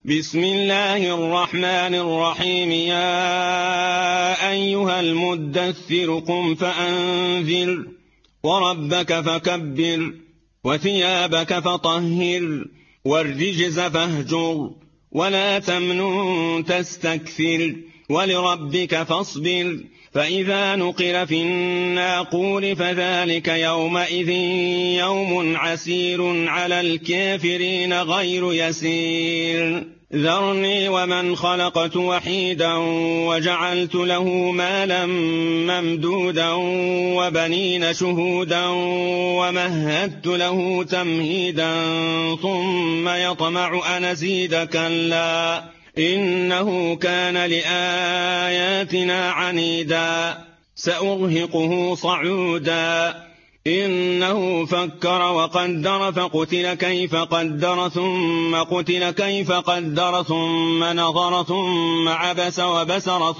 بسم الله الرحمن الرحيم. يا أيها المدثر قم فأنذر وربك فكبر وثيابك فطهر والرجز فاهجر ولا تمنن تستكثر ولربك فاصبر. فإذا نقر في الناقور فذلك يومئذ يوم عسير على الكافرين غير يسير. ذرني ومن خلقت وحيدا وجعلت له مالا ممدودا وبنين شهودا ومهدت له تمهيدا ثم يطمع أن أزيد كلا إنه كان لآياتنا عنيدا سأرهقه صعودا. إنه فكر وقدر فقتل كيف قدر ثم قتل كيف قدر ثم نظر ثم عبس وبسر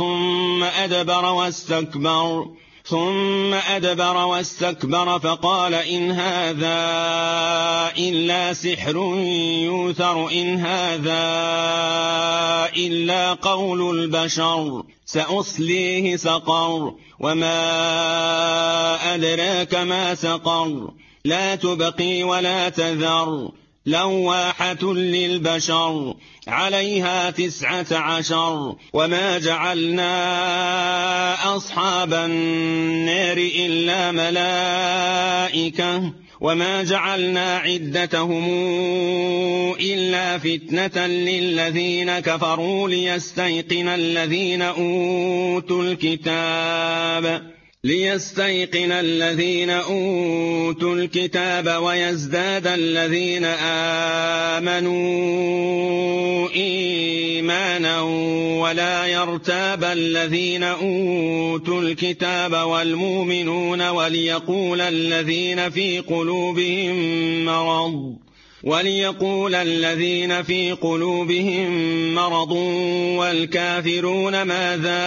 ثم أدبر واستكبر فقال إن هذا إلا سحر يوثر إن هذا إلا قول البشر سأصليه سقر وما أدراك ما سقر لا تبقي ولا تذر لواحة للبشر عليها 19 وما جعلنا أصحاب النار إلا ملائكة وما جعلنا عدتهم إلا فتنة للذين كفروا ليستيقن الذين أوتوا الكتاب ويزداد الذين آمنوا إيمانا ولا يرتاب الذين أوتوا الكتاب والمؤمنون وليقول الذين في قلوبهم مرض والكافرون ماذا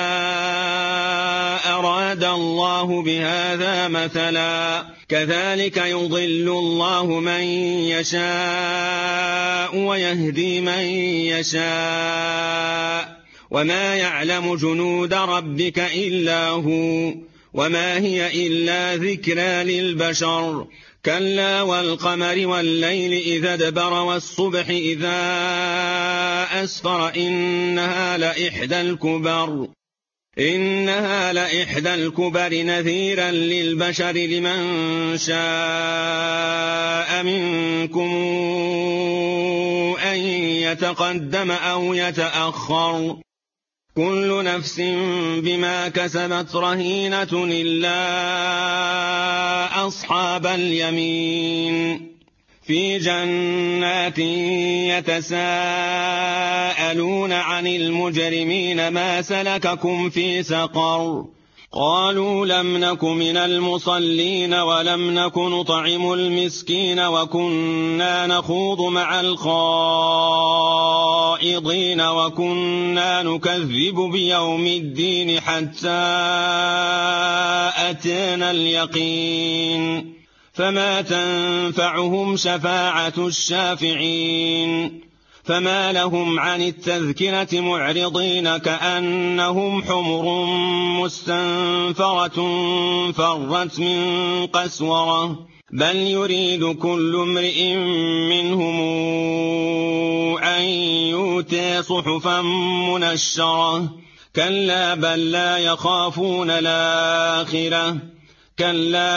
أراد الله بهذا مثلا كذلك يضل الله من يشاء ويهدي من يشاء وما يعلم جنود ربك إلا هو وما هي إلا ذكرى للبشر. كلا والقمر والليل إذا ادبر والصبح إذا أسفر إنها لإحدى الكبر نذيرا للبشر لمن شاء منكم أن يتقدم أو يتأخر كل نفس بما كسبت رهينة إلا أصحاب اليمين في جنات يتساءلون عن المجرمين ما سلككم في سقر قالوا لم نك من المصلين ولم نك نطعم المسكين وكنا نخوض مع الخائضين وكنا نكذب بيوم الدين حتى أتانا اليقين فما تنفعهم شفاعة الشافعين. فما لهم عن التذكرة معرضين كأنهم حمر مستنفرة فرت من قسورة بل يريد كل امرئ منهم أن يؤتى صحفا منشرة كلا بل لا يخافون الآخرة كلا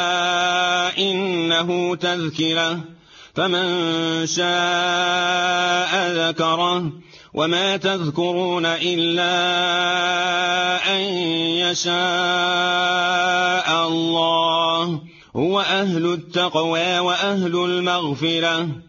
إنه تذكرة فمن شاء ذكره وما تذكرون إلا أن يشاء الله هو أهل التقوى وأهل المغفرة.